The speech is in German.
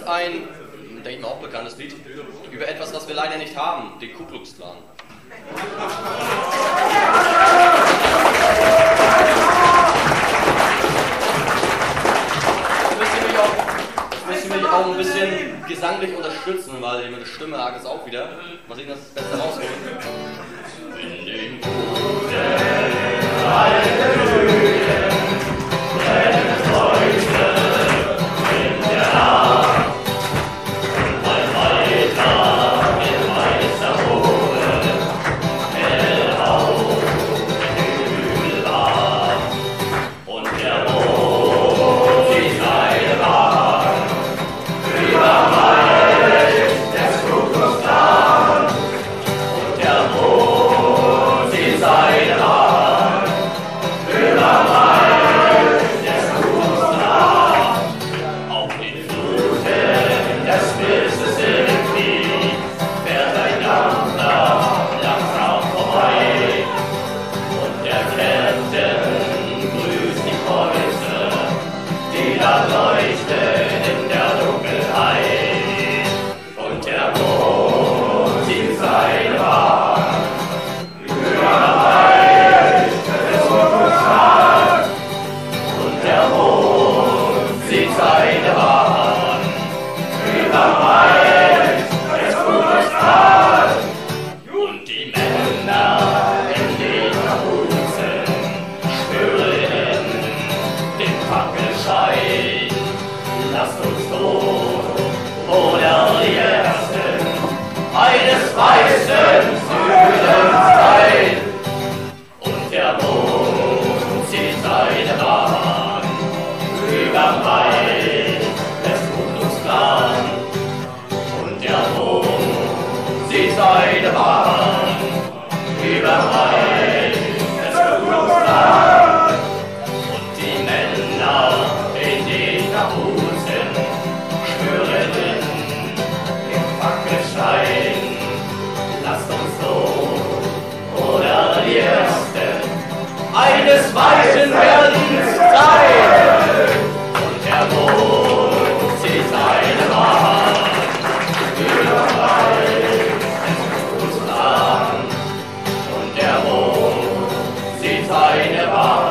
ist ein, denke ich mal, auch bekanntes Lied über etwas, was wir leider nicht haben, den Ku Klux Klan. Jetzt müsst ihr mich auch ein bisschen gesanglich unterstützen, weil meine Stimme lag es auch wieder. Mal sehen, dass das Beste rausholt. In den guten Halleluja, brennt heute in der Nacht. Und ein weiter in weißer Ruhe, hell auf den Hügel war. Und der Mond zieht seine Bahn über Reich des Ku Klux Klan. Und der Mond zieht seine Bahn über Reich des Ku Klux Klan. Auf den Fluten des Mississippi fährt ein Dampfer langsam vorbei. Und der Captain grüßt die Kreuze, die da leuchten in der Dunkelheit. Und der Mond zieht seine Bahn über Reich des Ku Klux Klan. Und der Mond zieht seine Bahn über Reich des Ku Klux Klan. Und die Männer in den Kapuzen spüren den Fackelschein. Lasst uns tot oder die Ersten eines weißen Südens sein. Und der Mond zieht seine Bahn über Reich des Ku Klux Klan. Und der Mond zieht seine Bahn über Reich des Ku Klux Klan. Und die Männer in den Kapuzen schwören im Fackelschein. Lasst uns tot oder die Ersten eines weißen Berlins sein. Und der Mond zieht seine Bahn über Reich des Ku Klux Klan. Und der Mond zieht seine Bahn